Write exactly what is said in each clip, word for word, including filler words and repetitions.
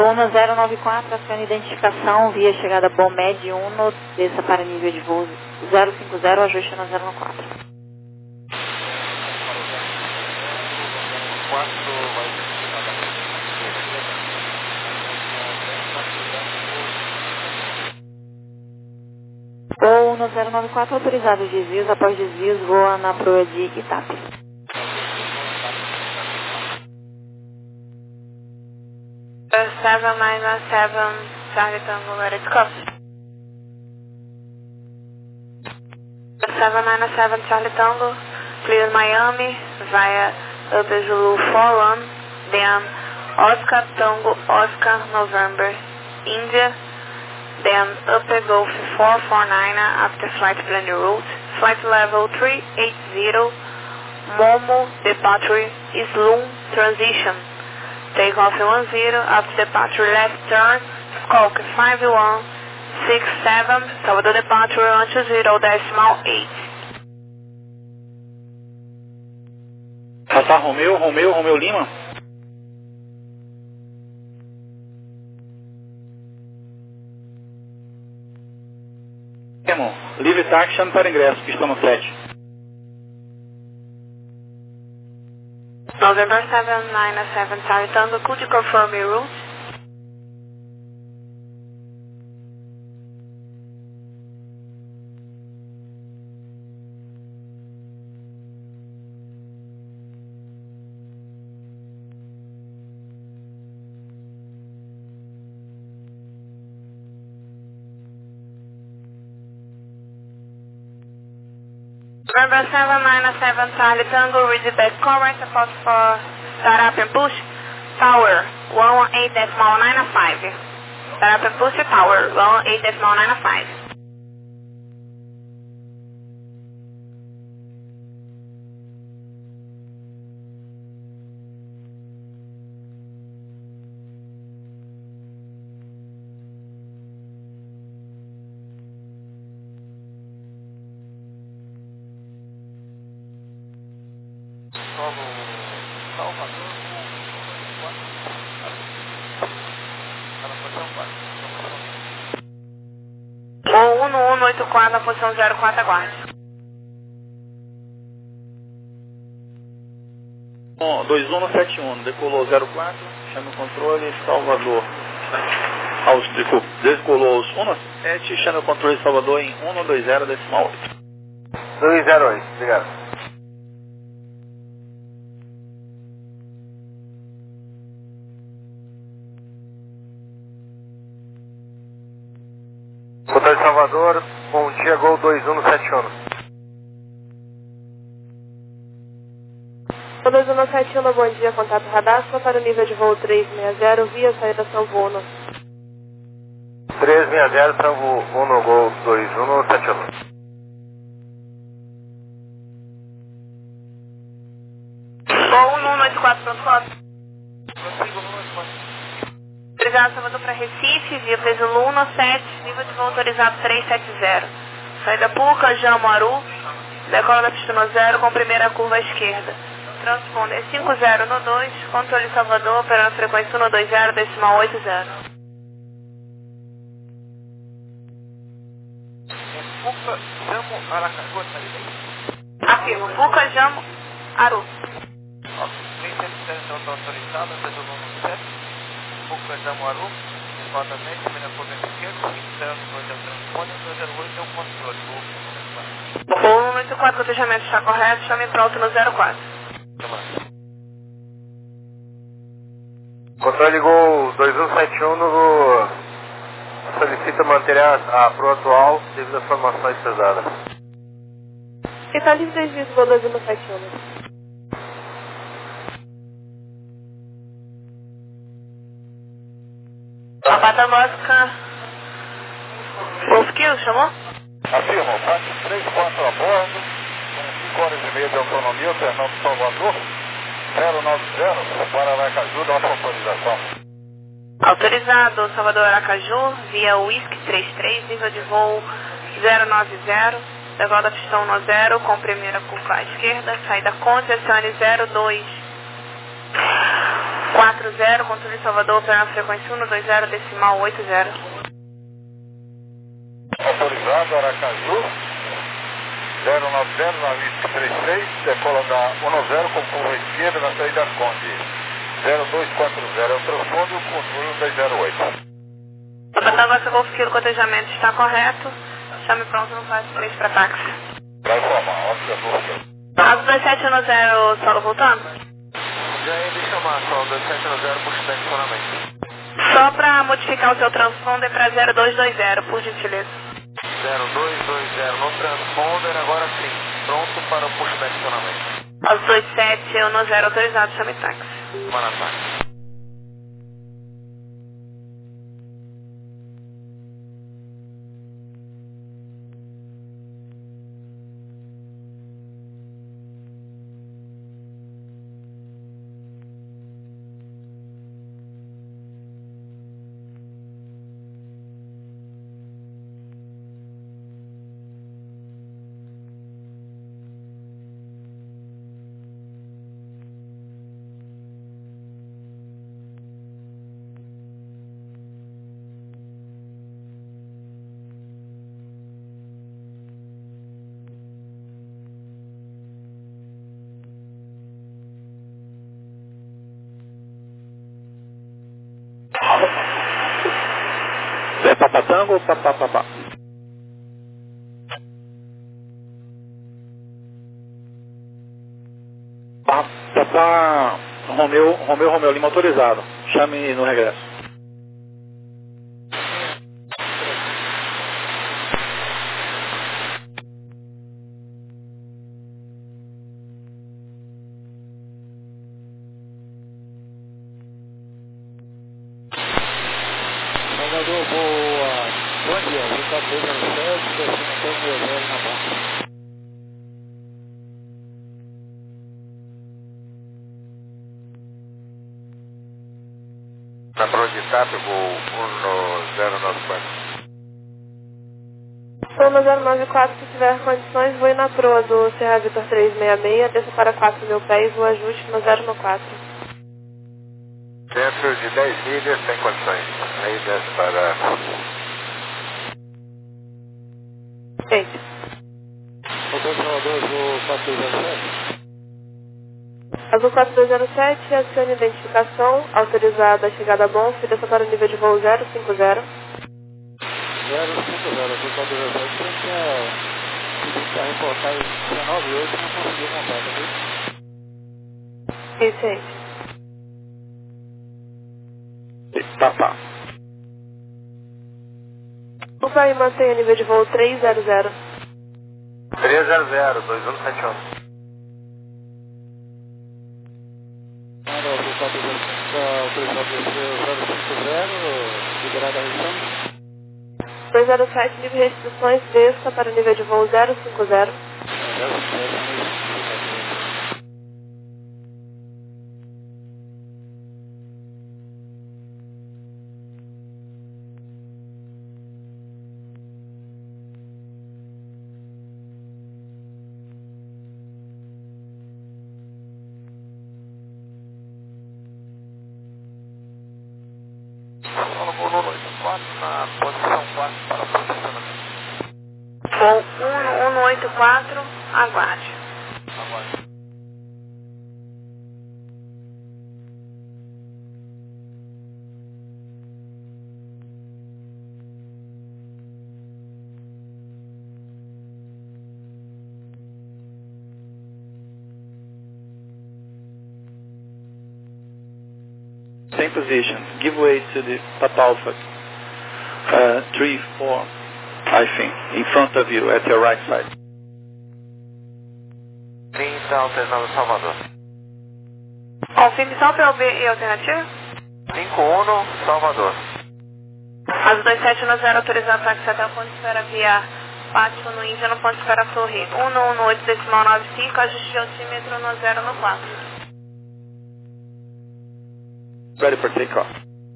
Uno zero nove quatro, aciona identificação via chegada Bomed Uno, desça para nível de voo zero cinco zero, ajuste na zero nove quatro. Voo Uno zero nove quatro, autorizado desvios, após desvios, voa na proa de Itape. seven nine seven, Charlie Tango, let it go. seven nine seven, Charlie Tango, clear Miami via Upper Zulu four one, then Oscar Tango, Oscar November, India, then Upper Gulf four four nine after flight plan route, flight level three eight zero, Momo departure Sloom transition. Take off one zero, after departure left turn, Squawk five one six seven, Salvador departure one two zero decimal eight. Alfa Romeo, Romeo, Romeo Lima. Livre táxi, chame para ingresso, pista no sete. November seven nine seven, Charlie Tango, could you confirm your route? November seven nine seven, Charlie Tango, read the back correct, support for startup and push, tower one one eight decimal nine five. Startup and push, tower one one eight decimal nine five. Uno uno oito quatro na posição zero quatro, aguarde. dois um sete um, decolou zero quatro, chame o controle, Salvador. Aos, desculpa, decolou os um sete, chame o controle Salvador em um dois zero decimal oito. dois zero oito, obrigado. Controle Salvador, bom dia, Gol dois um sete um. dois um sete um, bom dia, contato radar, para o nível de voo três seis zero, via saída São Uno. três seis zero, São Uno, Gol dois um sete um. Gol um um oito quatro, pronto, quatro. Obrigado, Salvador para Recife, via preso Luna sete, nível de voo autorizado três sete zero. Saída Puca, Jamaru, decola da pista no zero com primeira curva à esquerda. Transponder cinco zero no dois, controle Salvador, operando frequência um dois zero, decimal oito zero. Puca, Jamo, Aracaju, saída? Afirmo, Puca, Jamo, Aru. três sete zero, então autorizado, preso Luna sete. Puca, Jamo, Aru. Exatamente, primeira curva à esquerda, vinte zero dois é o transponder, dois zero oito é o controle. um oito quatro, o fechamento está correto, chame pronto no zero quatro. Controle Gol dois um sete um no... solicita manter a, a proa atual devido às formações pesadas. Está livre desvio, Gol dois um sete um. A Pata Mosca... Wolf Kill, chamou? Afirmo, parte três quatro a bordo, com cinco horas e meia de autonomia, Fernando Salvador, zero nove zero, para Aracaju, nossa autorização. Autorizado, Salvador Aracaju, via Whisky trinta e três, nível de voo zero nove zero, decola da pistão no zero, com primeira curva à esquerda, saída Conte, acione zero dois quatro quatro zero, controle Salvador, opera na frequência um dois zero, decimal oito zero. Autorizado, Aracaju, zero nove zero, nove três três, decola da um zero com curva esquerda na saída Conde. zero dois quatro zero é o transpondo, controle um dois zero oito. Bataguaça Golf Kilo, cotejamento está correto. Chame pronto no fase três para táxi. Vai informar, ótimo, ótimo. Asa dois sete um zero, solo voltando? Já ia lhe chamar, só dois sete um zero, puxa de funcionamento. Só para modificar o seu transponder para zero dois dois zero, por gentileza. zero dois dois zero no transponder, agora sim. Pronto para o push de funcionamento. Asa dois sete um zero, autorizado, chame táxi. Para táxi. É papatango ou papapá? Papá Romeu, Romeu, Romeu Lima autorizado. Chame no regresso. Salvador, boa. Bom dia, vinte e quatro zero sete, destinação zero zero na barra. Na prova de TAP, voo um zero nove quatro. um zero nove quatro, se tiver condições, voe na proa do Serra Vitor trezentos e sessenta e seis, desça para quatro mil pés, o ajuste no zero um quatro. Dentro de dez milhas, sem condições. Aí desce para... Feito. Hotel Salvador, voo quatro dois zero sete. Azul quatro dois zero sete, adicione identificação, autorizada a chegada a Bonf, desça para o nível de voo zero cinco zero. zero cinco zero, Azul quatro dois zero sete, tinha que reportar em dezenove e oito, não consegui contato, viu? Isso aí. Papá. Desculpa aí, mantenha nível de voo três zero zero. três zero zero, dois um sete um. Manda o Azul quatro dois zero cinco, autorizado zero cinco zero, liberada a região. dois zero sete, nível de restrições, desça para o nível de voo zero cinco zero. zero cinco zero, Na posição quatro para posicionamento. Voo um um oito quatro, aguarde. Agora. Same position. Give way to the Papa Alpha. Uh, three, four, I think, in front of you, at your right side. trinta, alternando Salvador. Confirme só o P O B e alternativa? cinco um, Salvador. Asa dois sete um zero, autorizado táxi até o ponto de espera via Pátio no Índia, no ponto de espera Florri. um um oito, decimal nove cinco, ajuste de altímetro no zero no quatro. Ready for takeoff.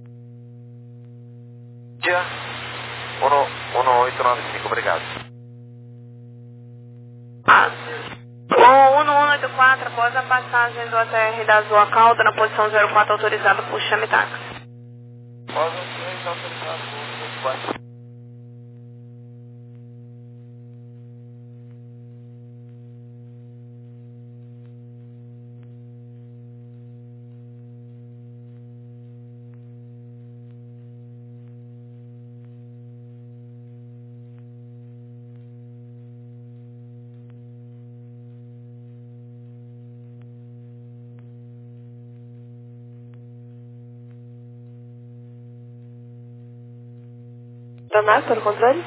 Dia um oito nove cinco, obrigado. Ah, um um oito quatro, após a passagem do A T R da Azul Calda, na posição zero quatro, autorizado por chame táxi. Rosa três, autorizado por zero quatro. Danado para o controle?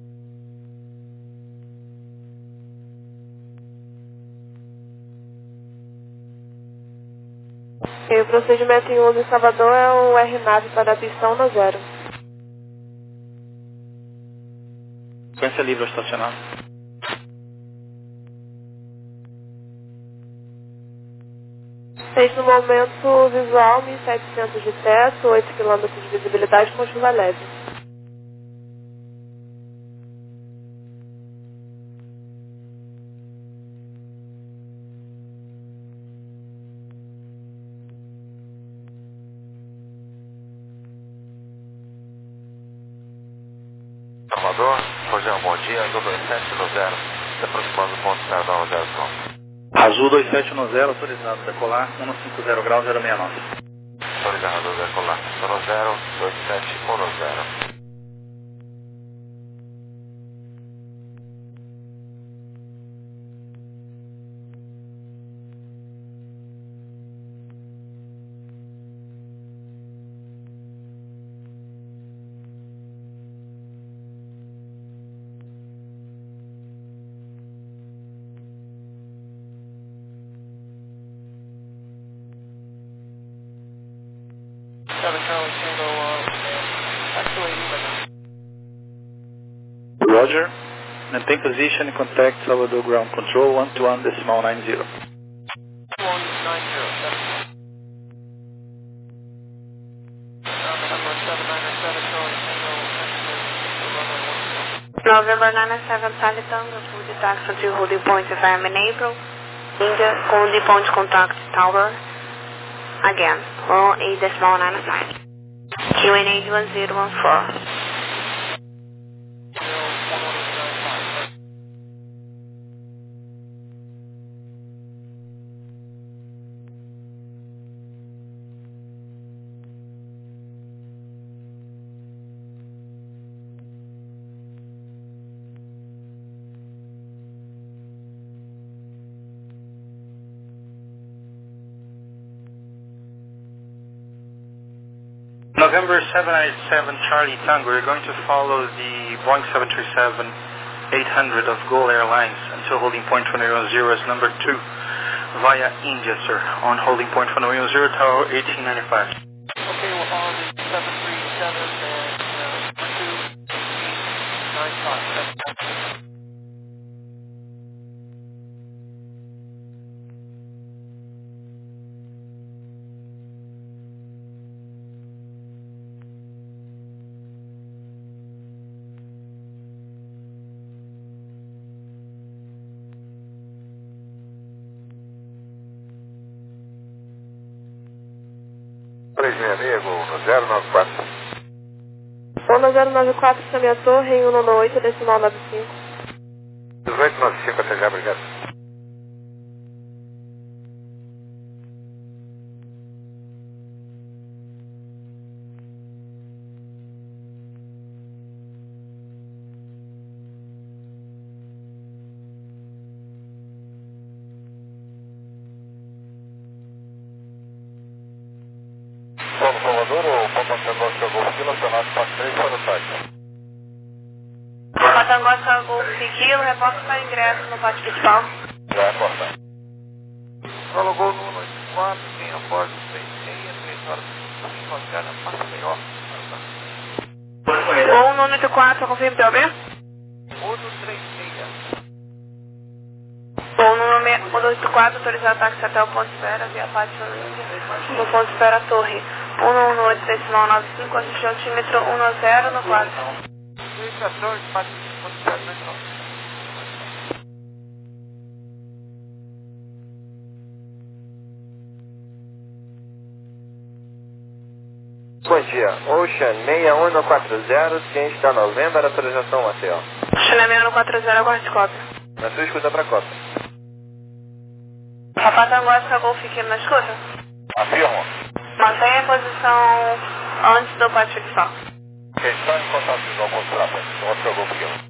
E o procedimento em uso em Salvador é o R nave para a pista um no zero. Sequência livre ao estacionar. Fez no momento visual mil e setecentos de teto, oito quilômetros de visibilidade com chuva leve. Salvador, Rogério, bom dia, Azul dois sete no zero, se aproximando do ponto zero nove zero pronto. Azul dois sete no zero, autorizado decolar, cento e cinquenta graus, zero sessenta e nove. Autorizado decolar, no zero, dois sete no zero. seven Charlie Tango, uh, actually even. Roger. Maintain position, contact Salvador ground control, one two one decimal nine zero. one nine zero seven. November seven nine seven Charlie Tango, November nine seven Charlie Tango, food taxi to holding point of M in April. India, holding point contact tower. Again, one eight decimal nine five. Q N H one zero one four. November seven eight seven Charlie Tango, we're going to follow the Boeing seven thirty-seven eight hundred of Gol Airlines until holding point one zero zero as number two via India, sir, on holding point one zero zero, tower eighteen ninety-five. Okay, we're on the seven three seven and uh, two eighteen ninety-five. três meu amigo, no zero nove quatro. Onda zero nove quatro, chame a torre em cento e noventa e oito, decimal nove cinco. dezoito noventa e cinco, até já, obrigado. Vamos, Salvador, o Papatango chegou aqui, nacional quatro três para o site. Patangossa Golf Kilo, reporte para ingresso no pátio principal. Já é importante. Solo Gol no um oito quatro, tem a bordo seis seis, três horas cinco a zero, passa melhor. Gol no um oito quatro, confirme P O B. Outro três seis. Gol no um oito quatro, autorizado táxi até o ponto de espera, via pátio Índia. No ponto de espera, torre um um oito, decimal nove cinco, assistiu altímetro um zero no quatro. três quatorze, pátio ponto de espera, dois nove. Bom dia, Ocean seis um quatro zero, ciente da November, autorização Maceió. Ocean seis um quatro zero, aguarde cópia. Na sua escuta para cópia. Papa Tango Oscar Golf Kilo na escuta? Afirmo. Mantenha a posição antes do pátio de sol. Quem está em contato visual com os trapantes? Oscar Golf Kilo.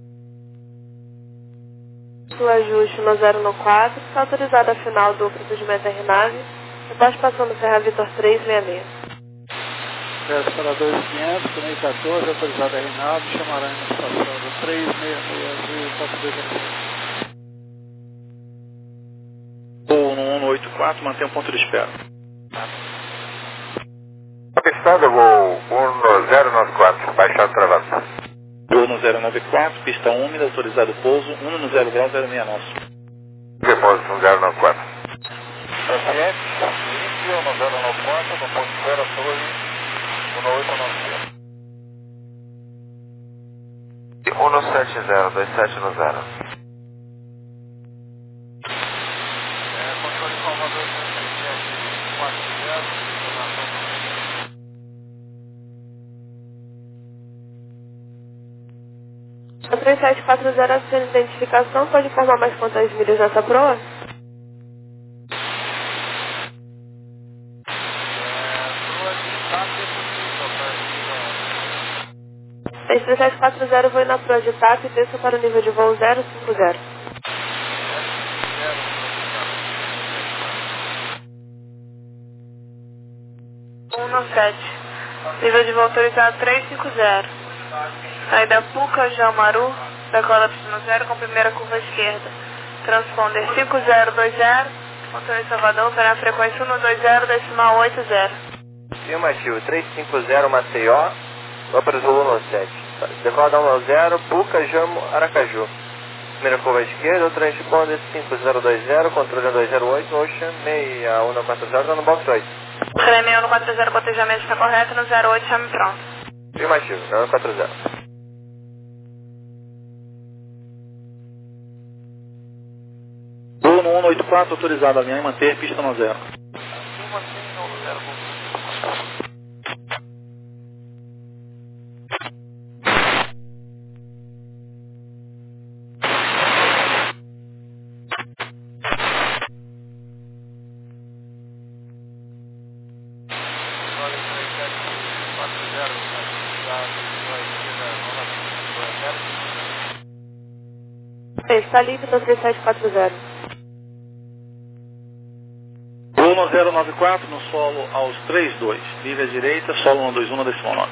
O ajuste no zero no quatro, está autorizado a final do procedimento R nave, depois passando Serra Vitor três seis seis. Peço para dois mil e quinhentos, Tunei quatorze, autorizado a Reinaldo, chamará na estação do três seis seis e quatro dois zero seis. Voo no um oito quatro, mantém um ponto de espera. Pistado, voo um zero nove quatro, baixado travado. Voo no zero nove quatro, pista úmida, autorizado pouso, um no zero grau, zero seis nosso. Depósito um zero nove quatro. Paciente, inicio no zero nove quatro, no ponto de espera, torre um oito nove zero. um sete zero, dois sete no zero. É, controle Salvador trinta e sete quatro zero, A três sete quatro zero é sua identificação, pode informar mais quantas milhas nessa proa? três sete quatro zero, vou na proa de T A P e desça para o nível de voo zero cinco zero. um sete. Nível de voo autorizado três cinco zero. Saída Puca, Jamaru, decola pistão zero com primeira curva esquerda. Transponder cinco zero dois zero, controle Salvador, para a frequência um dois zero, decimal oito zero. Afirmativo, três cinco zero Maceió, Ópera Zulu sete. Decola da um zero, Puca, Jamo, Aracaju. Primeira curva esquerda, transponder cinco zero dois zero, controle dois zero oito, Ocean seis um quatro zero, no box oito. seis um quatro zero, cotejamento está correto, no zero oito, chame pronto. Afirmativo, seis um quatro zero. Voo no um oito quatro, autorizado a alinhar e manter pista no zero. Está livre do três sete quatro zero. Voo no zero nove quatro, no solo aos três dois. Livre à direita, solo no dois um, no decimal nove.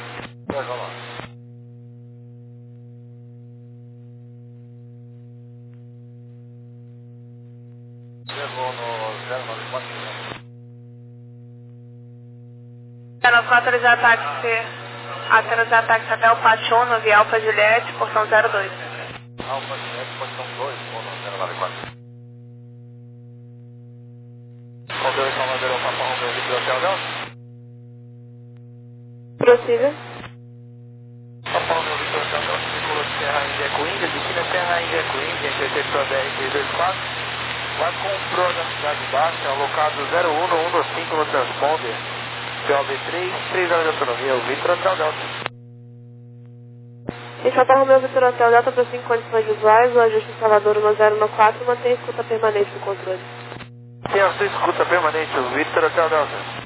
zero nove quatro, autorizar táxi, autorizar táxi até o pátio um, no via Alfa Juliette, portão zero dois. Alfa Juliette, portão dois, no zero nove quatro. Condor Salvador, Papa Romeo, Vitor Hotel Delta. Prossiga. Papa Romeo, Vitor Hotel Delta, circula Serra Índia com Índia, destina Serra Índia com Índia, interceptor B R três dois quatro. Vai com o Pro da Cidade Baixa, alocado zero um no um cinco no transponder. P O B três, três horas de autonomia, o Vitor Hotel Delta. Este Papa Romeo, Vitor Hotel Delta, para cinco condições visuais, o ajuste em Salvador no zero um quatro, mantém a escuta permanente do controle. Tem a sua escuta permanente, o Vitor Hotel Delta.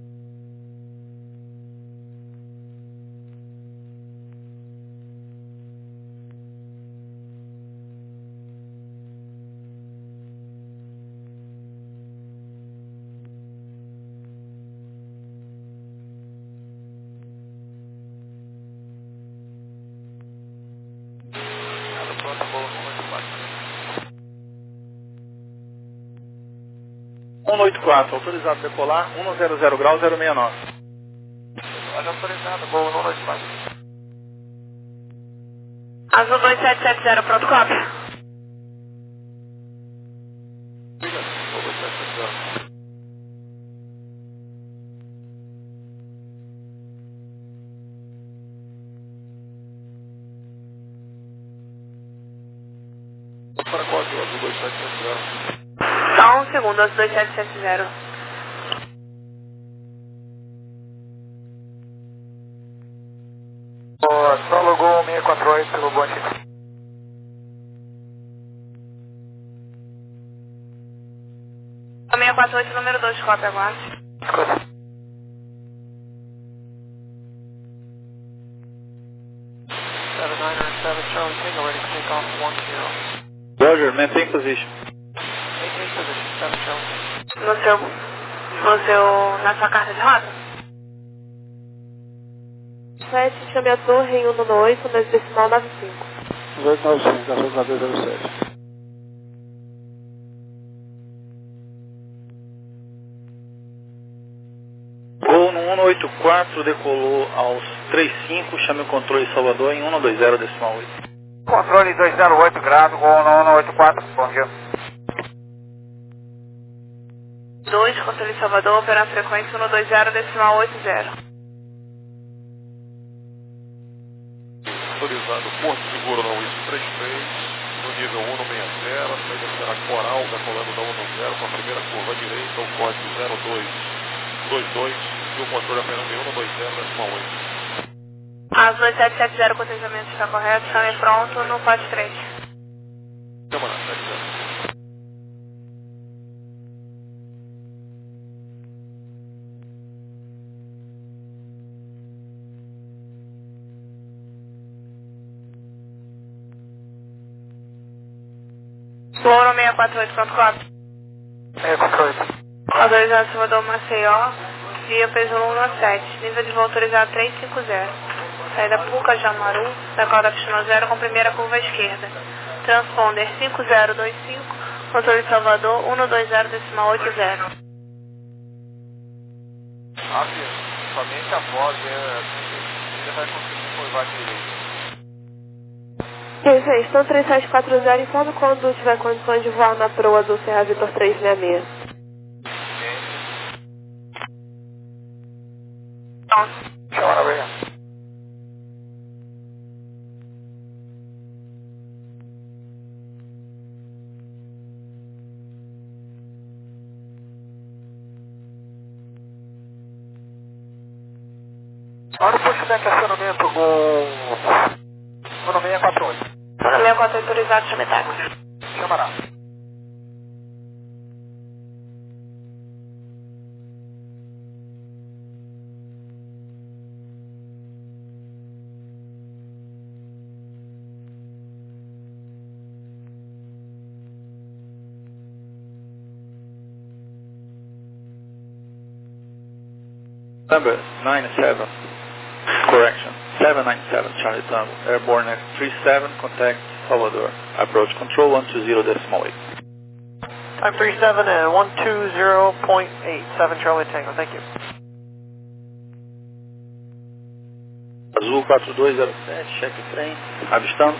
um oito quatro, autorizado a decolar, um zero zero grau, zero seis nove. Olha, autorizado, voo no oito quatro. Azul dois sete sete zero, pronto, cópia. Para qual azul? Azul dois sete sete zero. Só um segundo, azul dois sete sete zero. solo Gol seis quatro oito pelo Bonte. seis quatro oito, número dois, cópia, aguarde. seven nine seven Charlie Tango, ready to take off one zero. Roger, maintain position. Maintain position, seven Charlie. No seu, no seu, na sua carta de rota? sete, chame a torre em cento e oito, mas decimal nove cinco. oito nove cinco, Azul quatro zero sete. Gol no cento e oitenta e quatro, decolou aos trinta e cinco, chame o controle Salvador em cento e vinte decimal oito. Controle dois zero oito grado, Gol no cento e oitenta e quatro, bom dia. dois, controle Salvador, operar frequência cento e vinte decimal oitenta. Autorizado Porto Seguro na U I S trinta e três, no nível cento e sessenta, a saída será Coral, decolando da cento e dez, com a primeira curva à direita, o código zero dois dois dois e o controle operando em cento e vinte decimal oito. As dois sete sete zero, o cotejamento está correto, chame pronto no quatro três. Câmara sete zero. Gol seis quatro oito, pronto, quatro. seis quatro oito. Autorizado Salvador Maceió, via P J um um sete, nível de voo autorizado trezentos e cinquenta. Saída Puca Jamaru, da Calda Pistino zero com primeira curva à esquerda. Transponder cinco zero dois cinco, controle Salvador cento e vinte decimal oitenta. Abre, somente após, ele vai conseguir curvar direito. Isso aí, estão três sete quatro zero, informe quando tiver condições de voar na proa do Serra Vitor trezentos e sessenta e seis. Chama na breia. Olha o pushback acionamento Gol no seis quatro oito. seis quatro oito autorizado, chame táxi. Chamará. Number nine seven, correction, seven nine seven, Charlie Tango, airborne at three seven, contact Salvador, approach control one two zero decimal eight. Time three seven and one two zero point eight seven Charlie Tango, thank you. Azul quatro dois zero sete, cheque trem, avistando.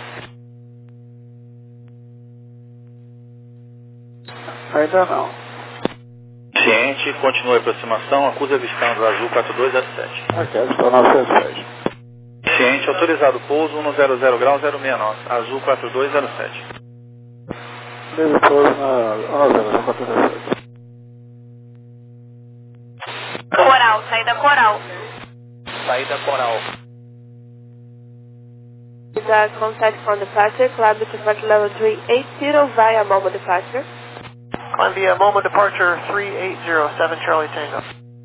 Ainda não. Ciente, continua a aproximação, acusa avistando Azul quatro dois zero sete. Ok, estou na novecentos e seis. Ciente, autorizado pouso cento e grau zero sessenta e nove, Azul quatro dois zero sete. Mesmo pouso na zero quatro zero sete. Coral, saída Coral. Saída Coral. The contact for departure, cloud departure level three eight zero via Momo departure. On via Momo departure three eight zero seven Charlie Tango.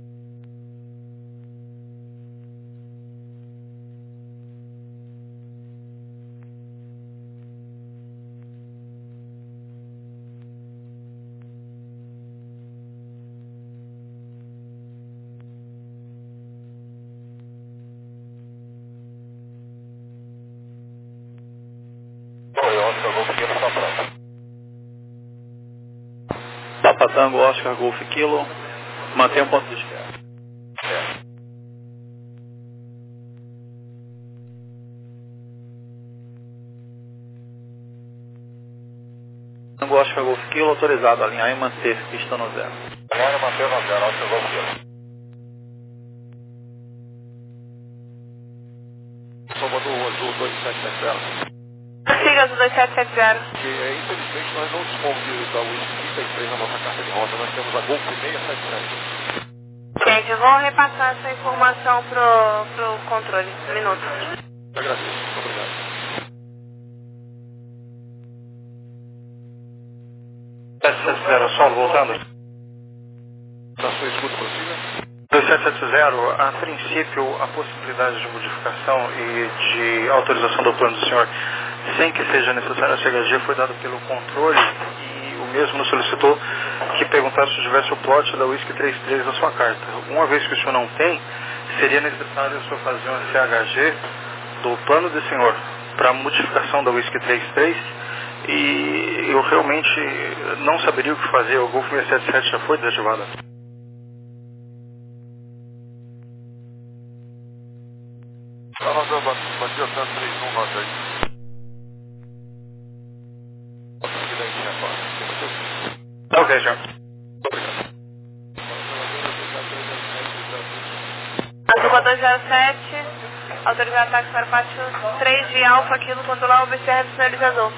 Papa Tango, Oscar, Golf, Kilo, mantenha um ponto de espera. Tango, Oscar, Golf, Kilo, autorizado a alinhar e manter pista no zero. Alinhar e manter no zero, Oscar, Golf, Kilo. Salvador Azul dois sete sete zero. Siga do dois sete sete zero. Que, é, infelizmente nós não dispomos de, da U I S trinta e três na nossa carta de rota, nós temos a Golf seis sete sete. Gente, eu vou repassar essa informação pro, pro controle. Um minuto. Agradeço. Muito obrigado. sete sete zero, solo, voltando. Na sua escuta, prossiga. dois sete sete zero, a princípio, a possibilidade de modificação e de autorização do plano do senhor, sem que seja necessário a C H G, foi dado pelo controle e o mesmo nos solicitou que perguntasse se tivesse o plot da Whisky trinta e três na sua carta. Uma vez que o senhor não tem, seria necessário o senhor fazer uma C H G do plano do senhor para modificação da Whisky trinta e três e eu realmente não saberia o que fazer. O Golf seis sete sete já foi desativado. Tá rodando, bateu tanto três um nove oito. Ok, senhor. Azul dois zero sete, autorizar ataque para pátio três de Alfa, Kilo, controlar o B C R do sinalizador.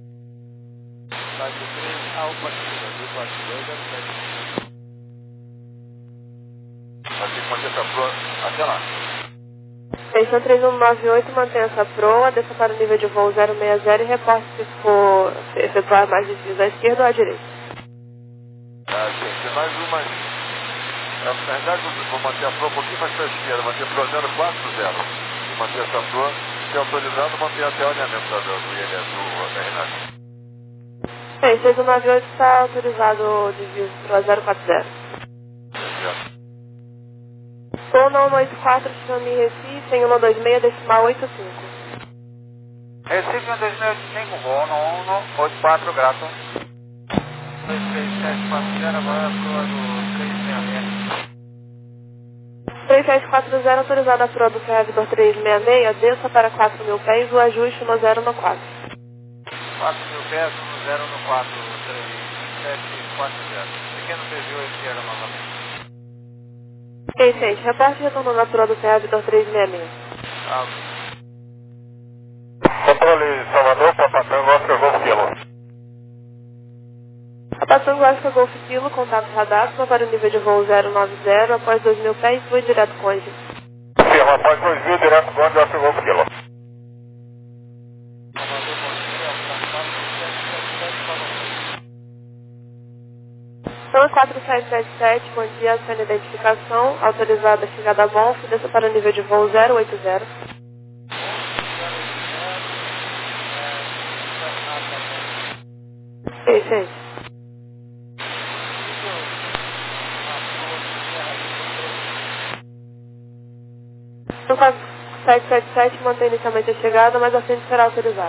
Pátio três, Alfa, Kilo, Azul quatro dois zero sete. Vai ter que manter essa proa até lá. Extensão três um nove oito, mantenha essa proa, desça para o nível de voo zero seis zero e reporte se for efetuar mais desvios à esquerda ou à direita. Ah, gente, mais uma. Na verdade, eu vou manter a proa um pouquinho mais para a esquerda, manter a proa zero quatro zero. Manter essa proa, se autorizado, manter até o alinhamento da, do I N S, do Renato. Bem, seis um nove oito está autorizado o desvio para zero quatro zero. Voo nove oito quatro, chame Recife, em cento e vinte e seis, decimal oitenta e cinco. Recife cento e vinte e seis, oitenta e cinco, voo cento e oitenta e quatro, grato. dois três sete quatro zero, agora a proa do três seis seis. três sete quatro zero, autorizada a proa do Serra Vitor trezentos e sessenta e seis, desça para quatro mil pés, o ajuste no zero no quatro. quatro mil pés, no zero no quatro, três sete quatro zero. Pequeno desvio à esquerda novamente. seis seis, reporte retornando a proa do Serra Vitor trezentos e sessenta e seis. Ah, Controle Salvador, Papatango, Oscar Golf Kilo. Papatango Oscar Golf Kilo, contato radar, para o nível de voo zero nove zero, após dois mil pés, fui direto Conde. Firma, após dois mil, direto Conde, Oscar Golf Kilo. Então, quatro sete sete sete, bom dia, sua identificação, autorizada a chegada a Golf, desça para o nível de voo zero oito zero. seis seis. Então, quatro sete sete sete, mantém inicialmente a chegada, mas a frente será autorizada.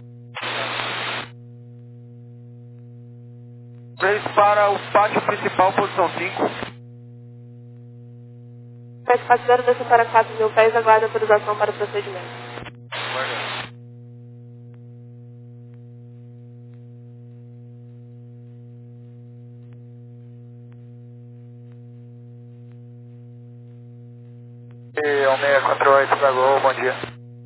três para o pátio principal, posição cinco. sete quatro zero, desça para quatro mil pés, aguarda autorização para o procedimento. E um seis quatro oito da Gol, bom dia.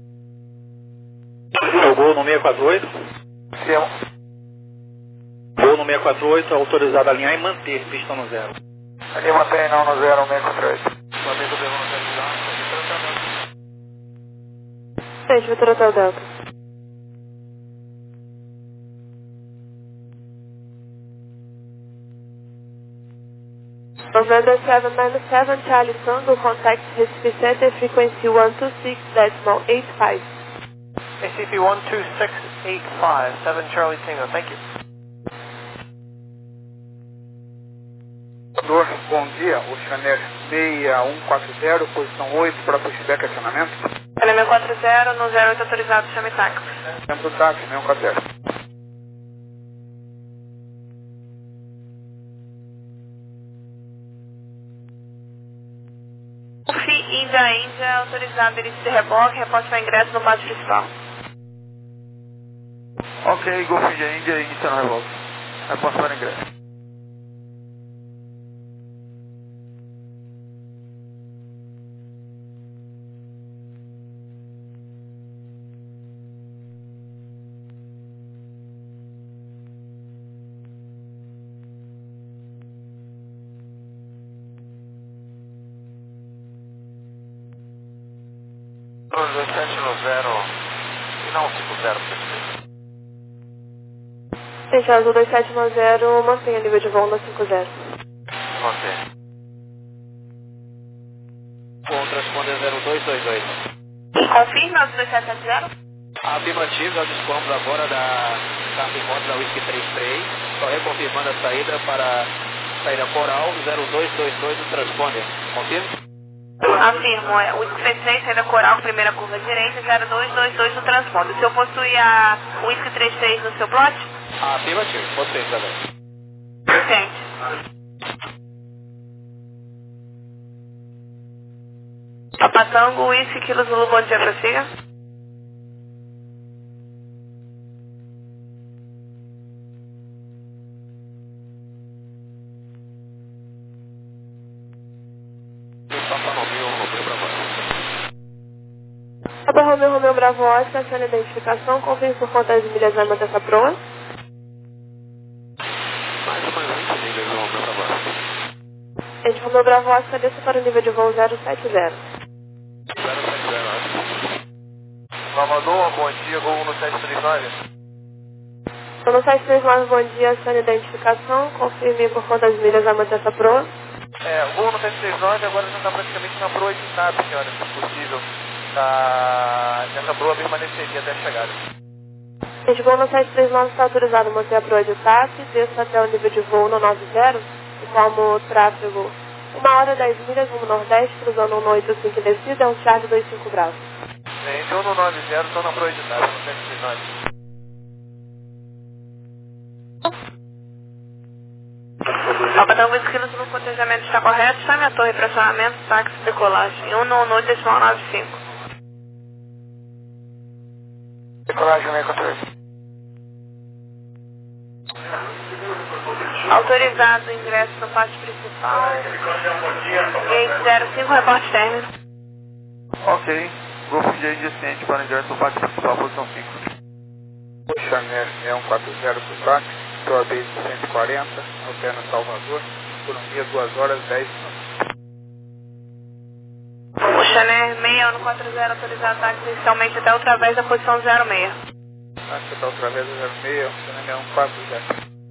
O Gol no seis quatro oito. Sim. Gol no seis quatro oito, autorizado a alinhar e manter pista no zero. Ali mantém não no zero, um seis quatro oito. Gente, Vitor Hotel Delta. November seven nine seven, Charlie Tango, contact Recife Center, frequency one two six decimal eight five. Recife one two six eight five, seven Charlie Tango, thank you. Bom dia, Oceaneer seis um quatro zero, posição oito, para pushback acionamento. L M quatro zero, no zero oito autorizado, chame táxi. Tempo do táxi, seis um quatro zero. Golf Índia Índia, autorizado início de reboque, reporte para ingresso no pátio principal. Ok, Golf Índia Índia, iniciando o revolta. Reporte para ingresso. dezessete no zero e não cinco zero, perfeito. Gente, azul dois sete nove zero, mantenha nível de voo no cinco zero. Ok. Bom, transponder zero dois dois dois. Confirma azul dois sete sete zero? Afirmativo, já dispomos agora da carta em conta da Whisky trinta e três, só reconfirmando a saída para saída coral zero dois dois dois do transponder. Confirma? Afirmo, é, o trinta e três, saída coral, primeira curva direita, zero dois dois dois no transponder. O senhor possui a Whisky trinta e três no seu plot? Afirmativo, você também. Presente. Papatango, Whisky, Kilo Zulu, bom dia, prossiga. Papa Romeo Romeo Bravo Oscar, aciona a identificação, confirme por quantas milhas vai manter essa proa. Mais ou menos vinte milhas no meu trabalho. Gente, Romeo Bravo Oscar, desça para o nível de voo zero sete zero. zero sete zero, acho. Salvador, bom dia, voo no sete três nove. No sete três nove, bom dia, aciona a identificação, confirme por quantas milhas vai manter essa proa. É, o voo no sete três nove agora já está praticamente na proa de T A P, senhora, se possível. Tá... Essa proa permaneceria até a chegada. Gente, voo no sete três nove está autorizado a manter a proa de T A P, desça até o nível de voo no nove zero, e como o tráfego uma hora dez milhas, rumo nordeste, cruzando um no oito cinco descida, é um Charlie dois cinco Bravo. Gente, eu no nove zero estou na proa de T A P, no sete três nove. Papatango, Whisky no cotejamento está correto, chame a torre, pressionamento, táxi, decolagem, um no oito decimal nove cinco. Decolagem meio controle. Autorizado ingresso no pátio principal. Gate zero cinco, reporte término. Ok. Grupo de adjacente para ingresso no pátio principal, posição cinco. Chanel é um quatro zero por táxi, Tour Base cento e quarenta, alterna Salvador, economia duas horas dez minutos. O Chanel seis um quatro zero, autorizado táxi inicialmente até outra vez da posição zero seis. Táxi até outra vez zero seis, Chanel é um quatro zero.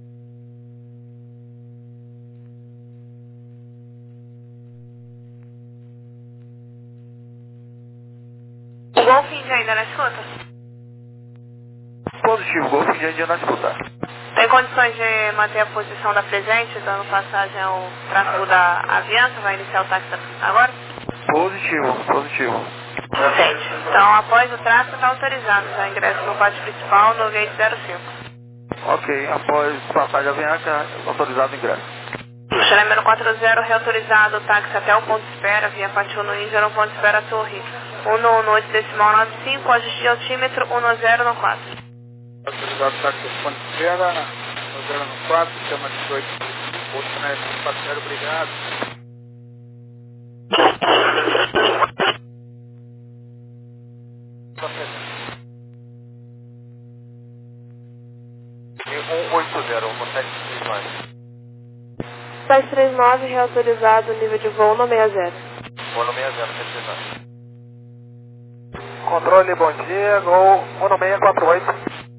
O Golf India ainda na escuta? Positivo, Golf de India na disputa. Tem condições de manter a posição da presente, dando passagem ao tráfego da Avianca? Vai iniciar o táxi agora? Positivo, positivo. Entende. Então, após o tráfego, está autorizado já ingresso no pátio principal no gate zero cinco. Ok, após passagem Avianca, autorizado o ingresso. O Chanel quatro zero, reautorizado o táxi até o ponto de espera, via Pátio no Índia, no ponto de espera Torre. um no oito decimal nove cinco, ajuste de altímetro, um no zero no quatro. Autorizado o táxi do ponto de espera, no zero no quatro, chama dezoito, o Chanel quatro zero, obrigado. um oito zero, no sete três nove. sete três nove, reautorizado nível de voo no seis zero. Voo no seis zero, sete três nove. Controle, bom dia, Gol um seis quatro oito.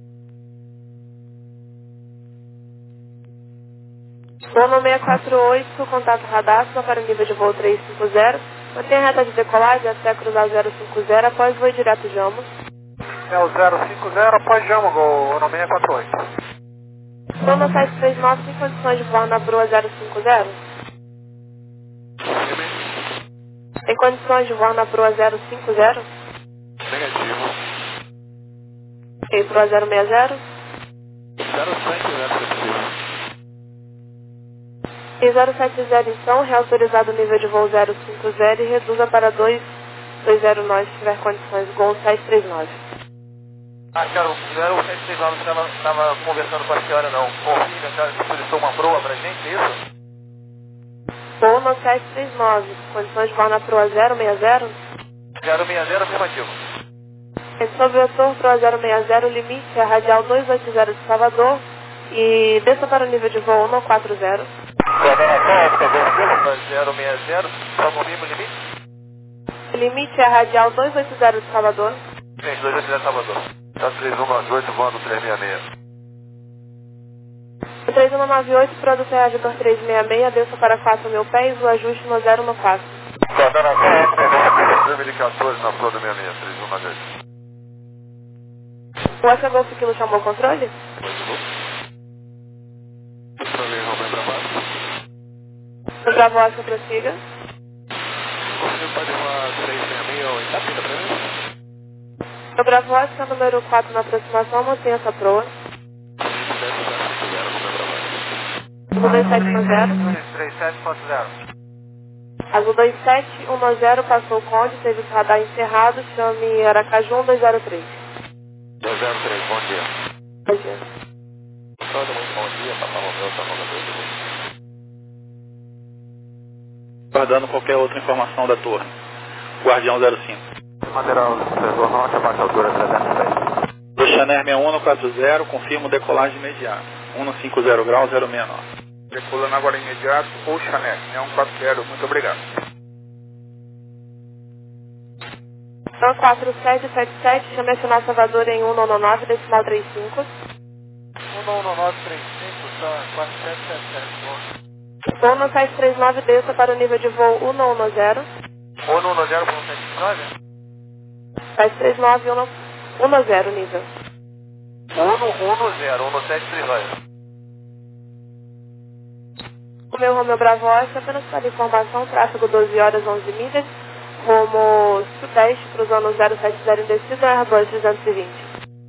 Voo no seis quatro oito, contato radar, para o nível de voo trezentos e cinquenta. Mantenha a reta de decolagem até cruzar o zero cinco zero, após voo direto Jamo. É o zero cinco zero, após Jamo, Gol um seis quatro oito. Voo no sete três nove, tem condições de voar na proa zero cinco zero? Tem condições de voar na proa zero cinco zero? Negativo. Ok, proa zero seis zero. zero sete zero, possível. E zero sete zero então, reautorizado o nível de voo zero cinco zero e reduza para dois dois zero nove se tiver condições, Gol sete três nove. Ah, cara, não era o sete três nove que estava conversando com a senhora, não. Confirme, a senhora disponibilizou uma proa pra gente, é isso? Voo no sete três nove, condições de voar na proa zero seis zero? zero seis zero, afirmativo. Sobre o vetor proa zero seis zero, limite é radial duzentos e oitenta de Salvador e desça para o nível de voo um quatro zero. zero seis zero, só confirma o limite? limite é a radial duzentos e oitenta de Salvador. Gente, duzentos e oitenta de Salvador. Tá três um nove oito, voando trezentos e sessenta e seis. três um nove oito, produto é a Vitor trezentos e sessenta e seis, desça para quatro mil pés, o ajuste no zero no quatro. Coordenação dois mil e quatorze na Flor do sessenta e seis, três um nove oito. O Oscar Golf Kilo chamou o controle? O Bravo Oscar prossiga. Você pode voar três seis seis ou Itapita para mim? O Bravo Oscar número quatro na aproximação, mantenha essa proa. Azul dois sete um zero. três sete quatro zero. Azul dois sete um zero, passou o Conde, teve o radar encerrado, chame Aracaju um dois zero três. dois zero três, bom dia. Bom dia. Todo muito bom dia, Papai Romeu, São Paulo dois. Guardando qualquer outra informação da torre. Guardião zero cinco. Madeira Cesor Norte, abaixa a altura trezentos e dez. Oxaner sessenta e um quarenta, confirmo decolagem imediata. cento e cinquenta graus, zero seis nove. Decolando agora imediato, Oxaner sessenta e um quarenta, muito obrigado. Então quatro sete sete sete, chame a final Salvador em cento e nove, decimal trinta e cinco. cento e nove trinta e cinco, tá, quatro sete sete sete. Voo no sete três nove, desça para o nível de voo cento e dez. cento e dez para o sete três nove? sete três nove, cento e dez nível. cento e dez, um no sete três nove. O meu Romeo Bravo Oscar, apenas para informação, tráfego doze horas onze milhas, rumo sudeste, cruzando zero sete zero indeciso, Airbus trezentos e vinte.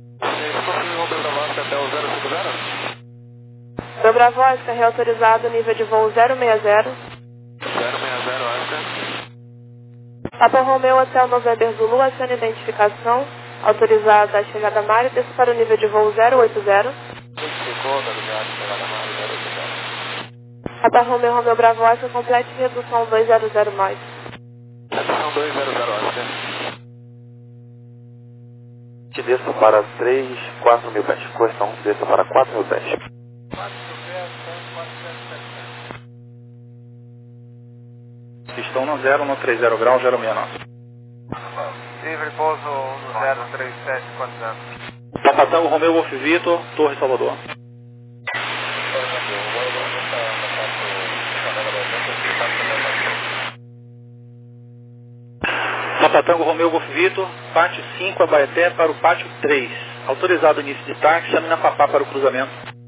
Até o zero cinco zero? Meu Bravo Oscar, reautorizado, nível de voo zero seis zero. zero seis zero, Oscar. Papa Romeo Hotel November Zulu, aciona identificação, autorizada a chegada a Mário, desça para o nível de voo zero oito zero. Papa Romeo Romeo Bravo Oscar, complete redução dois zero zero mais. Redução dois zero zero, Oscar. Te desça para três, quatro mil pés. Correção, desça para quatro mil pés. Estão no zero, no trinta graus, zero seis nove. Livre pouso no zero três sete quatro zero. Papatango Romeu Wolf Vitor, Torre Salvador. Papatango Romeu Wolf Vitor, pátio cinco, Abaeté para o pátio três. Autorizado o início de táxi, chame na Papá para o cruzamento.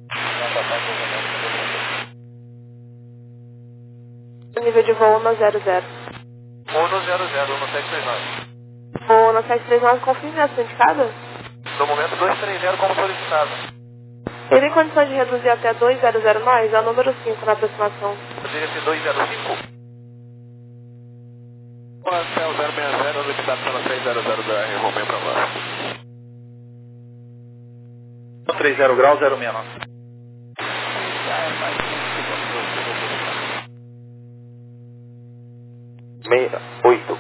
Nível de voo no zero zero. Ou no zero zero, no sete três nove. Voo no sete três nove, confirme a sua indicada? No momento dois três zero como solicitado. Ele tem condições de reduzir até dois zero zero mais, é o número cinco na aproximação. Poderia ser dois zero cinco? Até o zero seis zero, limitado pela três zero zero da R, Romeu para lá. trinta graus, zero seis nove. seis oito.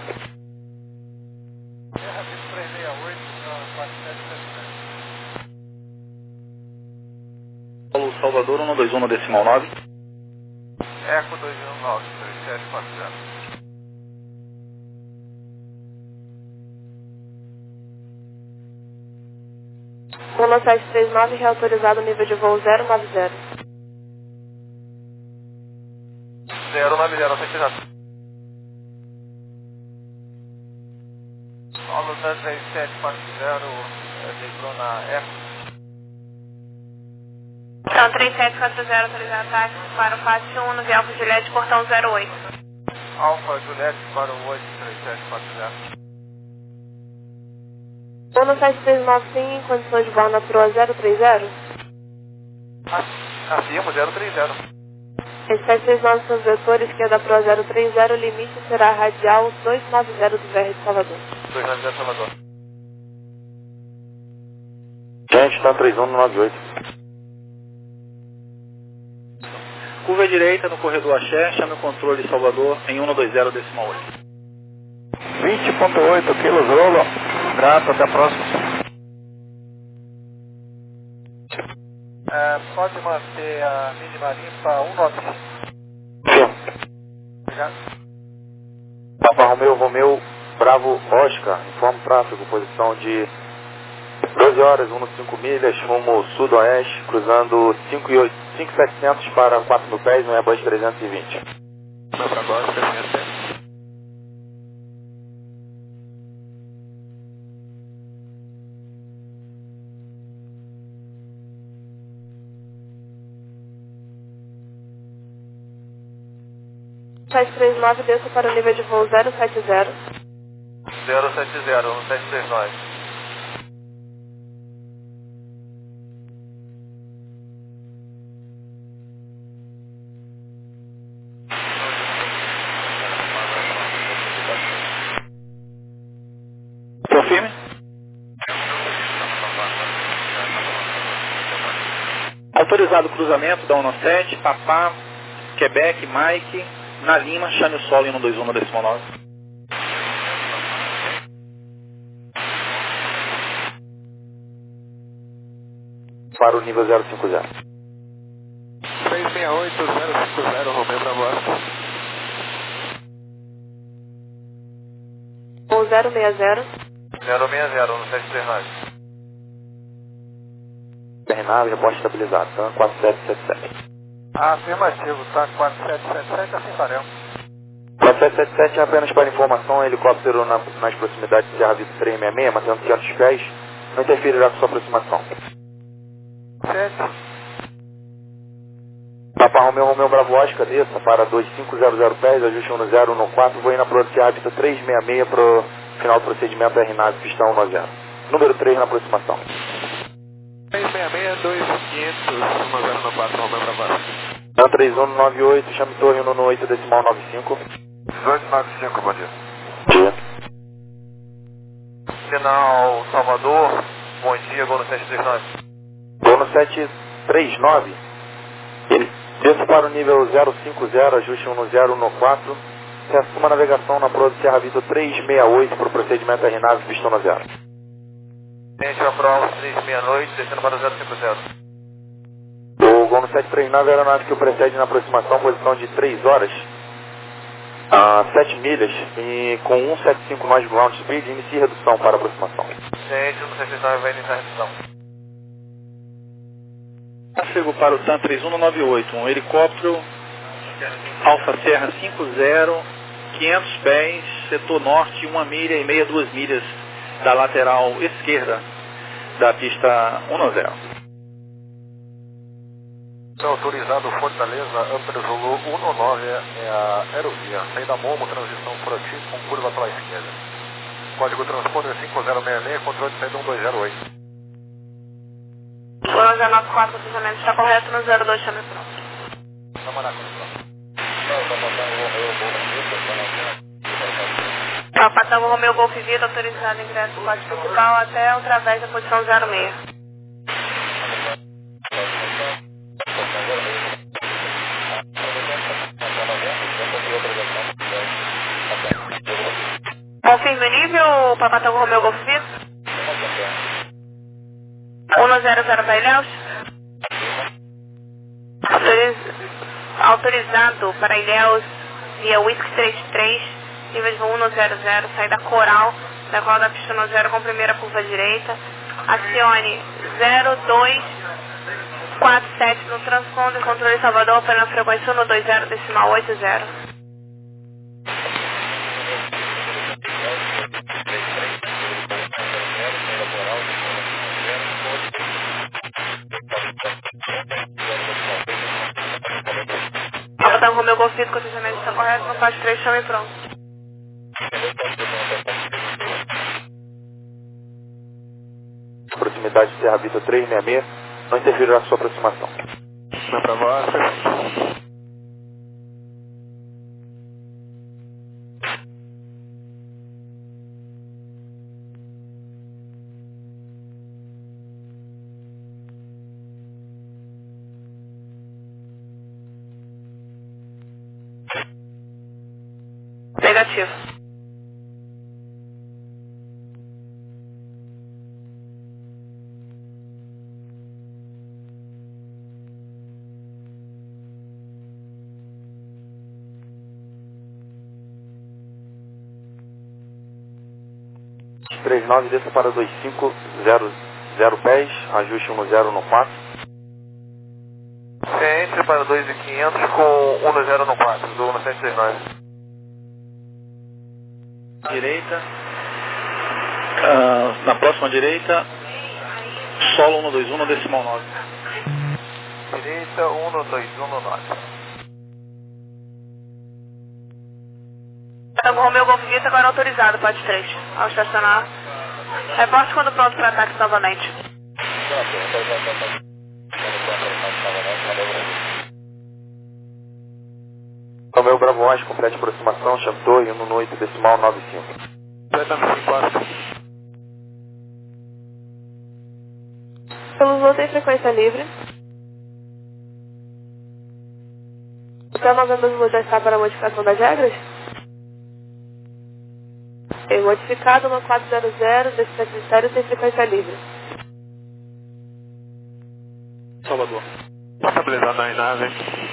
Paulo Salvador, cento e vinte e um no decimal nove. Eco dois um nove, três sete quatro zero. Lula sete três nove, reautorizado nível de voo zero nove zero. zero nove zero, sete zero. Paulo três sete quatro zero, livrou na Eco. Então, três sete quatro zero, autorizado táxi para o pátio um, no via Alfa Juliette, portão zero oito. Alfa Juliette para o oito três sete quatro zero. Lula sete três nove, sim, condições de voo na proa zero três zero. Afirmo zero três zero. Esse sete três nove são os vetores, que é da proa zero três zero, o limite será radial duzentos e noventa do V R de Salvador. duzentos e noventa Salvador. Gente, está três um nove oito. Curva direita no corredor Axé, chame o controle de Salvador em cento e vinte decimal oito. vinte ponto oito quilos, Lula. Grato, até a próxima. É, pode manter a mínima limpa um nove cinco. Sim. Obrigado. Papa Romeu, Romeu, Bravo Oscar, informa o tráfego, posição de doze horas, um cinco milhas, rumo sudoeste, cruzando cinco mil e setecentos para quatro mil pés, no Airbus trezentos e vinte. Meu Bravo Oscar, trezentos e vinte. sete três nove, desça para o nível de voo zero sete zero. zero sete zero, um sete três nove. Confirme. Autorizado o cruzamento da um sete, Papá, Quebec, Mike, na Lima, chame o solo em um dois um no decimal nove. Para o nível zero cinco zero. seis seis oito, zero cinco zero, Romeu Bravo Oscar. Voo zero seis zero. zero seis zero, um sete três nove. Bernardo, reporte estabilizado, tá? quatro sete sete sete. Afirmativo, tá? quatro sete sete sete, assim faremos. quatro sete sete sete, apenas para informação, helicóptero na, nas proximidades de Serra Vista trezentos e sessenta e seis, mantendo quinhentos pés, não interferirá com sua aproximação. sete. Papa Romeu, Romeu Bravo Oscar, desça para dois cinco zero zero pés, ajuste um zero no quatro, vou ir na Proa Serra Vista trezentos e sessenta e seis para o final do procedimento R nave, pistão um zero. Número três na aproximação. seis seis seis, dois quinhentos, um zero no quatro, Romeu Bravo Oscar. Não três um nove oito, chame torre um no oito decimal nove cinco. dezoito nove cinco, bom dia. Dia. Sinal Salvador, bom dia, gol no sete três nove. Vou no sete três nove. Ele desce para o nível zero cinco zero, ajuste um zero no quatro. Assuma a navegação na proa de Serra Vista trezentos e sessenta e oito para o procedimento R nave, pistão no zero. Gente, a prova três meia-noite, descendo para o zero cinco zero. O Gol no sete três nove era a aeronave que o precede na aproximação, posição de três horas, a sete milhas, e com cento e setenta e cinco nós ground speed, inicie redução para aproximação. Gente, o sete três nove vai iniciar a redução. Tráfego para o TAM três um nove oito, um helicóptero Alfa Serra cinco zero, quinhentos pés, setor norte, uma milha e meia, duas milhas da lateral esquerda da pista um zero. Autorizado Fortaleza, Ampere Zulu um nove é a aerovia. Saída Momo, transição por aqui com curva para a esquerda. Código transponder cinco zero seis seis, controle de saída um dois zero oito. O zero nove quatro, o cruzamento está correto no zero dois, chame pronto. Papa Tango Romeu Golf Vida, autorizado ingresso do código principal até através da posição zero seis. Confirme o nível, Papa Tango Romeu Golf Vida. um zero zero para Ilhéus. Autoriz... Autorizado para Ilhéus via Whisky trinta e três, nível de um zero zero, saída Coral, da qual da pista um zero com primeira curva direita. Acione zero dois quatro sete no transponder, controle Salvador, operando frequência um dois zero, decimal oito zero. Capitão Romeu Golf, o atendimento está correto, no quatro três, chame pronto. Proximidade de Serra Vista trezentos e sessenta e seis, não interferirá na sua aproximação. Não para você. Negativo. três nove, desça para dois cinco zero zero pés, ajuste um zero no quatro. Entre para dois mil e quinhentos com um zero no quatro, do um sete três nove. Direita, uh, na próxima direita, solo um dois um no decimal nove. Direita, um dois um no nove. Tango Romeo Golf Vista agora autorizado, pode três. Ao estacionar. Reporte quando pronto para ataque novamente. Romeo Bravo Oeste, complete aproximação, chave torre, um no oito, decimal nove cinco. Pelo voo tem frequência livre. Já novembro o voo já está para a modificação das regras? É modificado no quatro zero zero, desse sério tem frequência livre. Salvador. Estabilizado na nave.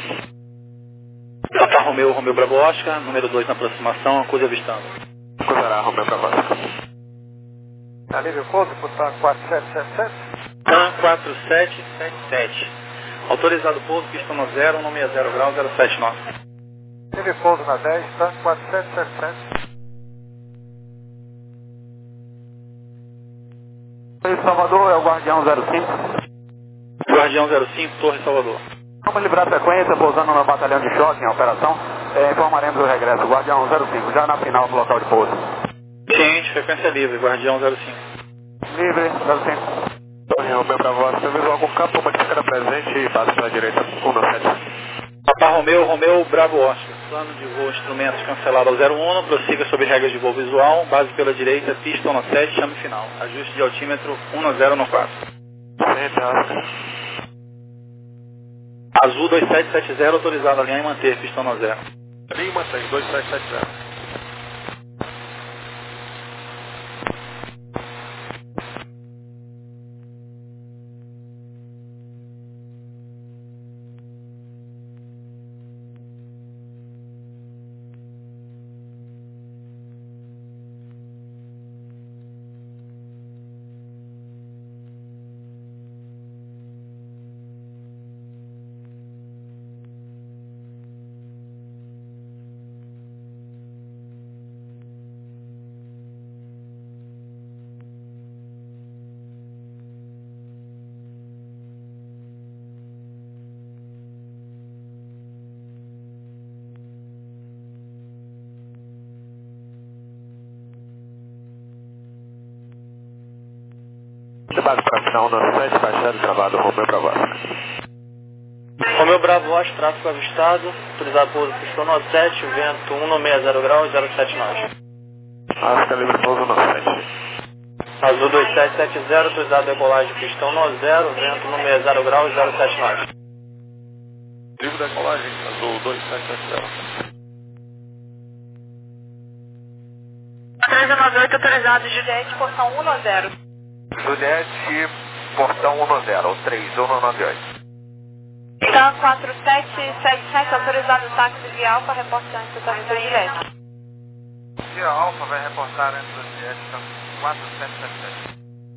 Papa Romeo, Romeo Bravo Oscar, número dois na aproximação, acusa avistando. Acusará, Romeo Bravo Oscar. Alívio ponto, portanto, quatro sete sete sete. TAM quatro sete sete sete. Autorizado pouso, pista no zero, um seis zero grau, zero sete nove. Alívio pouso na dez, TAM quatro sete sete sete. Salvador é o Guardião zero cinco. Guardião zero cinco, Torre Salvador. Vamos livrar a frequência, pousando no batalhão de choque em operação. É, informaremos o regresso, Guardião zero cinco, já na final do local de pouso. Ciente, frequência livre, Guardião zero cinco. Livre, zero cinco. Torre Romeo Bravo Oscar, visual com campo, modificada presente e passe pela direita, um sete. Papa Romeo, Romeo Bravo Oscar. Plano de voo, instrumentos cancelado ao zero um, prossiga sob regras de voo visual, base pela direita, pista um sete, chame final. Ajuste de altímetro um zero no quatro. Sempre, Oscar. Azul dois sete sete zero, autorizado a alinhar e manter, pista um zero. Linha mantém, dois sete sete zero. Base para final no sete, baixado, travado, Romeo Bravo Oscar. Romeo Bravo Oscar, tráfego avistado, autorizado pouso pistão no sete, vento um seis zero grau, zero sete nove. Oscar, livre pouso no sete. Azul dois sete sete zero, autorizado decolagem pistão no zero, vento um seis zero grau, zero sete nove. Livre da colagem, azul dois sete sete zero. três nove oito autorizado, Juliette, portão um zero. Juliette, portão um zero, três um nove oito. TAM quatro sete sete sete, autorizado táxi via Alfa, reportando também para Juliette. Via Alfa vai reportar antes da Juliette, TAM quatro sete sete sete.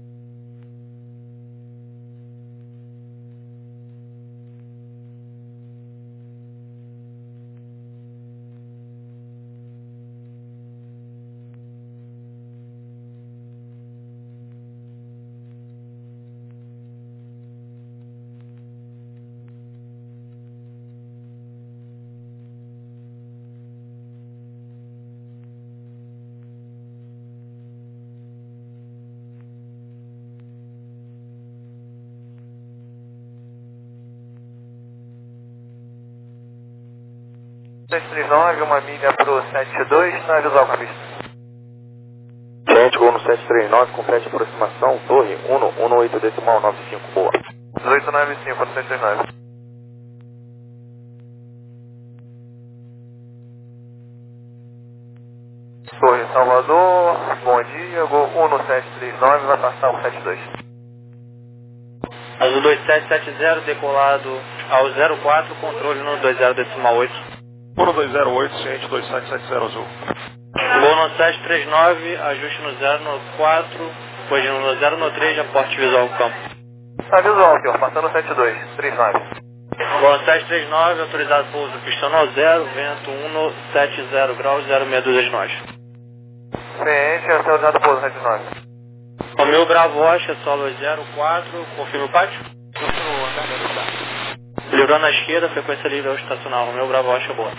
sete três nove, uma milha pro sete dois, na visual com a vista. Ciente, gol no sete três nove, complete aproximação, torre um no oito, decimal nove cinco, boa. dezoito nove cinco, no sete três nove. Torre Salvador, bom dia, gol um no sete três nove, vai passar o sete dois. Azul dois sete sete zero, decolado ao zero quatro, controle no dois zero decimal oito. um dois zero oito, ciente dois sete sete zero azul. Gol no sete três nove, ajuste no zero no quatro, corrigindo no zero no três, aporte visual campo. Tá visual, senhor, passando sete dois, três nove. Gol no sete três nove, autorizado pouso pistão no zero, vento um no sete zero graus, zero seis dois de nós. Ciente, autorizado pouso sete nove. Romeu Bravo Oscar, solo zero quatro, confirma o pátio? Livrando na esquerda, frequência livre ao estacional, Romeu Bravo Oscar, boa.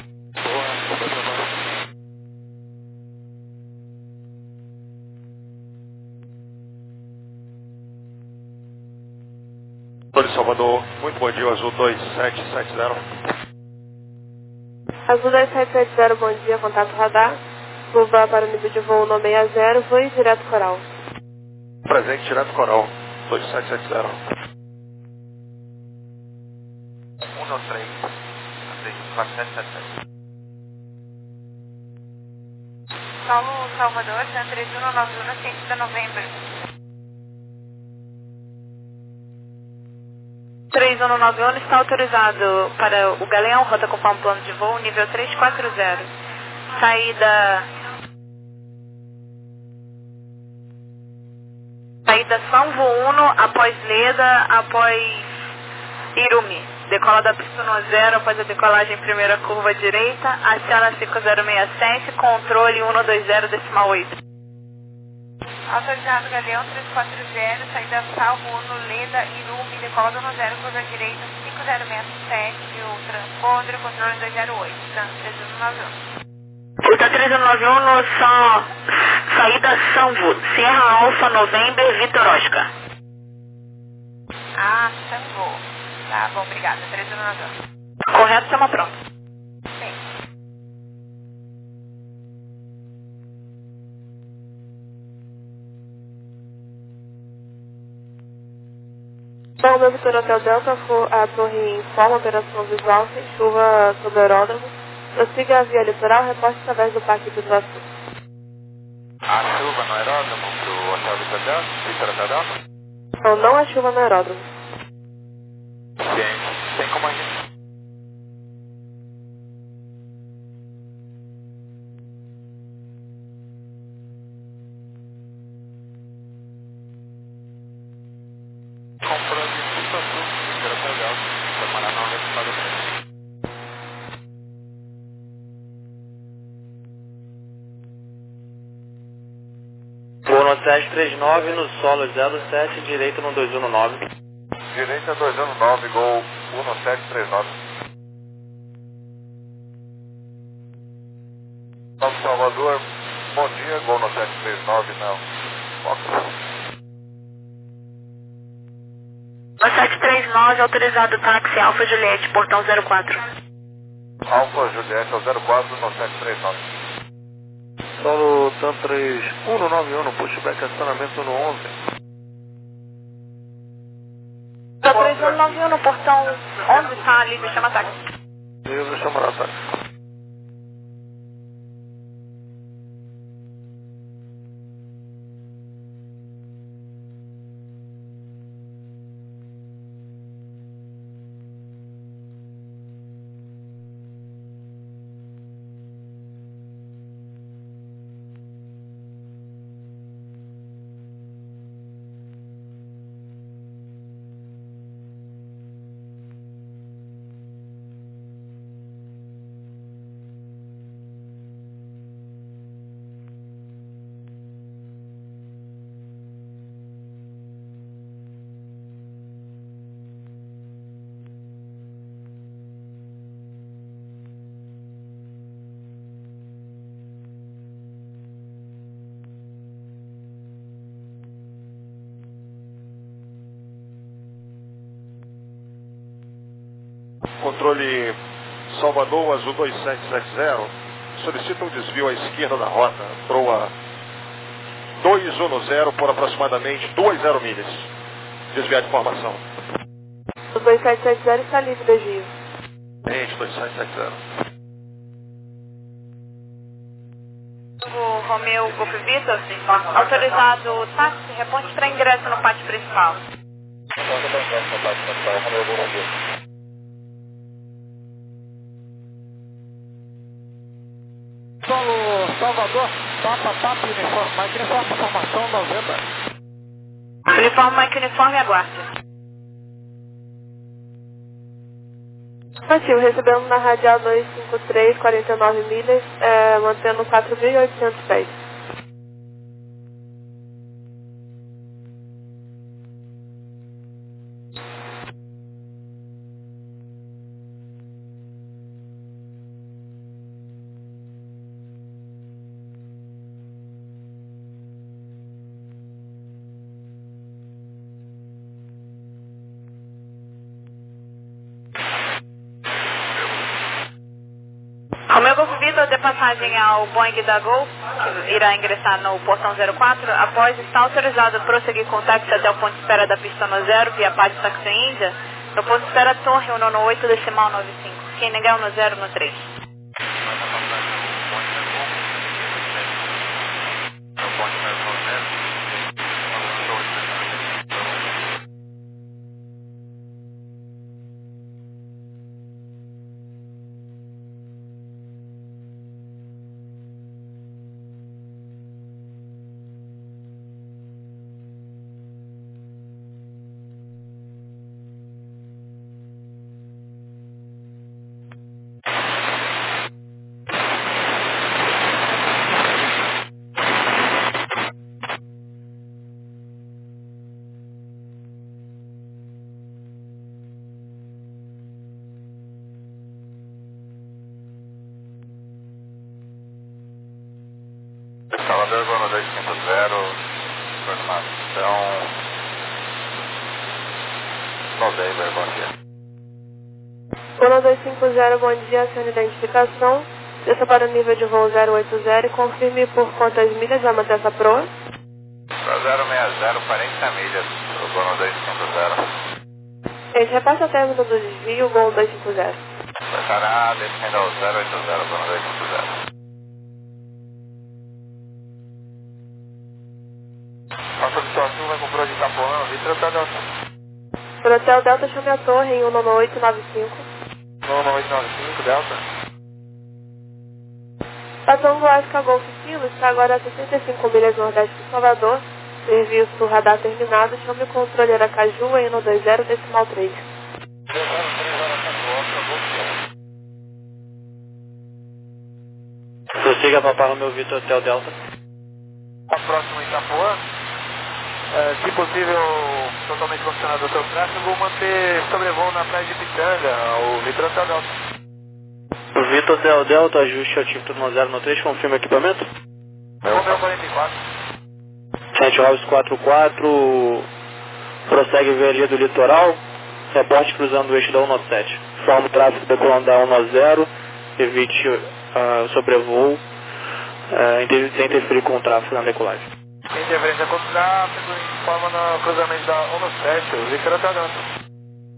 De Salvador, muito bom dia, Azul dois sete sete zero. Azul dois sete sete zero, bom dia, contato radar. Curva para o nível de voo no seis zero, voe direto Coral. Presente, direto Coral, dois sete sete zero. um três, quatro sete sete sete. Paulo Salvador, Santa três um nove um, ciência da novembro. três um nove um está autorizado para o Galeão, rota conforme plano de voo, nível três quatro zero. Saída... Saída São Uno, após Leda, após Irumi. Decola da pista no zero, após a decolagem primeira curva direita, aciona cinco zero seis sete, controle um dois zero decimal oito. Autorizado Galeão três quatro zero, saída Salvo Uno, Leda, Irumi, decola do zero, curva direita, cinco zero seis sete, transponder, controle dois zero oito, três um nove um. Fruta três um nove um, no São, saída São Vu, Sierra Alfa, November, Vitor Oscar. Ah, São Vu. Tá bom, obrigada, três um nove um. Correto, chama pronto. Sim. Bom, meu Vitor Hotel Delta, a torre informa operação visual sem chuva sobre o aeródromo. Prossiga a via litoral, reporte através do Parque do Iguaçu. A chuva no aeródromo pro Hotel Vitor Delta? Vitor Hotel Delta? Não, não há chuva no aeródromo. Ciente. Tem como a gente... comprando em Vitor Hotel Delta. Vai parar na hora de pagar o preço. Gol no sete três nove, no solo zero sete, direito no dois um nove. Direita dois um nove, gol um sete três nove. São Salvador, bom dia, gol no sete três nove, não. Fox. No sete três nove, autorizado táxi Alfa Juliette, portão zero quatro. Alfa Juliette ao zero quatro no sete três nove. Solo Tan três um nove um, pushback acionamento no onze. três um nove um no portão onze, tá livre, chama táxi. Livre, chama na táxi. Controle Salvador, Azul dois sete sete zero, solicita um desvio à esquerda da rota, proa dois um zero por aproximadamente duas zero milhas. Desviar de formação. O dois sete sete zero está livre, desvio. Gente, dois sete sete zero. O Romeu Golf Vitor, autorizado táxi, reponte para ingresso no pátio principal. Solo Salvador. Salvador, Papa, Papa, Uniforme, Mike Uniforme, formação novembro. Uniforme, Mike Uniforme, aguarde. Matil, recebendo na radial dois cinco três, quarenta e nove milhas, é, mantendo quatro mil e oitocentos pés. Romeu Golf Vitor, de passagem ao Boeing da Gol, que irá ingressar no portão zero quatro, após estar autorizado a prosseguir com o táxi até o ponto de espera da pista no zero, via Pátio Taxi Índia, no ponto de espera Torre, o nono oito, decimal nove cinco. Quem negar no zero, no três. Salvador, Bono dois cinco zero, informação November, bom dia. Bono dois cinco zero, bom dia, acione identificação, desça para o nível de voo zero oito zero e confirme por quantas milhas vai manter essa proa. Para zero seis zero, quarenta milhas, o Bono dois cinco zero. Gente, repassa o término do desvio, voo dois cinco zero. Estará descendo ao zero oito zero, Bono dois cinco zero. Nossa situação vai com o Pro de Itapuã, Vitor Hotel Delta. Pro Hotel Delta, chame a torre em um nove oito nove cinco. nove oito nove cinco, Delta. Patongo Oscar Golf Kilo está agora a sessenta e cinco milhas nordeste de Salvador. Serviço radar terminado, chame o controle Aracaju em um dois zero, decimal três. Prossiga Papa Romeu Vitor Hotel Delta. A próxima Itapuã. É, se possível, totalmente condicionado ao seu tráfego, manter sobrevoo na praia de Pitanga, o Vitor Hotel Delta. Vitor Hotel Delta, ajuste ativo no zero no três, confirma equipamento. Romeu quarenta e quatro. Sete House quatro quatro, prossegue via linha do litoral, reporte cruzando o eixo da cento e sete. Forma o tráfego decolando da cento e zero, evite uh, sobrevoo, uh, sem interferir com o tráfego na decolagem. Interferência com o tráfego, informa no cruzamento da cento e sete, o Vitor Hotel Delta.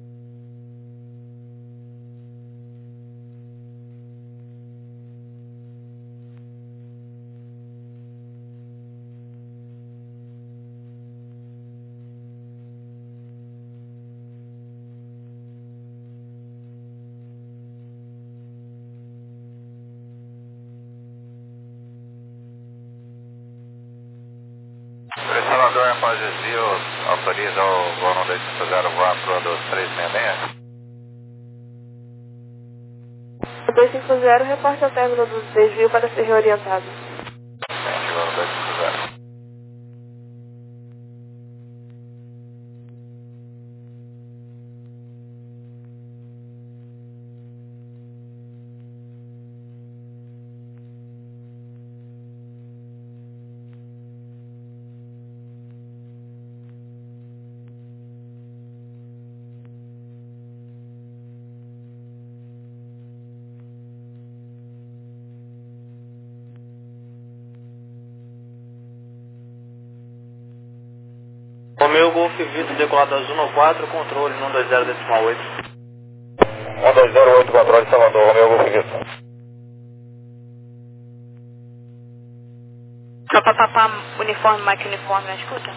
Pressionador após desvio, autoriza o Bono dois cinco zero voar para o dos três seis seis. O dois cinco zero reporta o término do desvio para ser reorientado. Sente, Bono dois cinco zero. Romeu Golf Vitor, decolado da Zona quatro, controle um dois zero decimal oito. um dois zero oito, controle Salvador, Romeu Golf Vitor. Papapá, uniforme, Mike Uniforme, na escuta.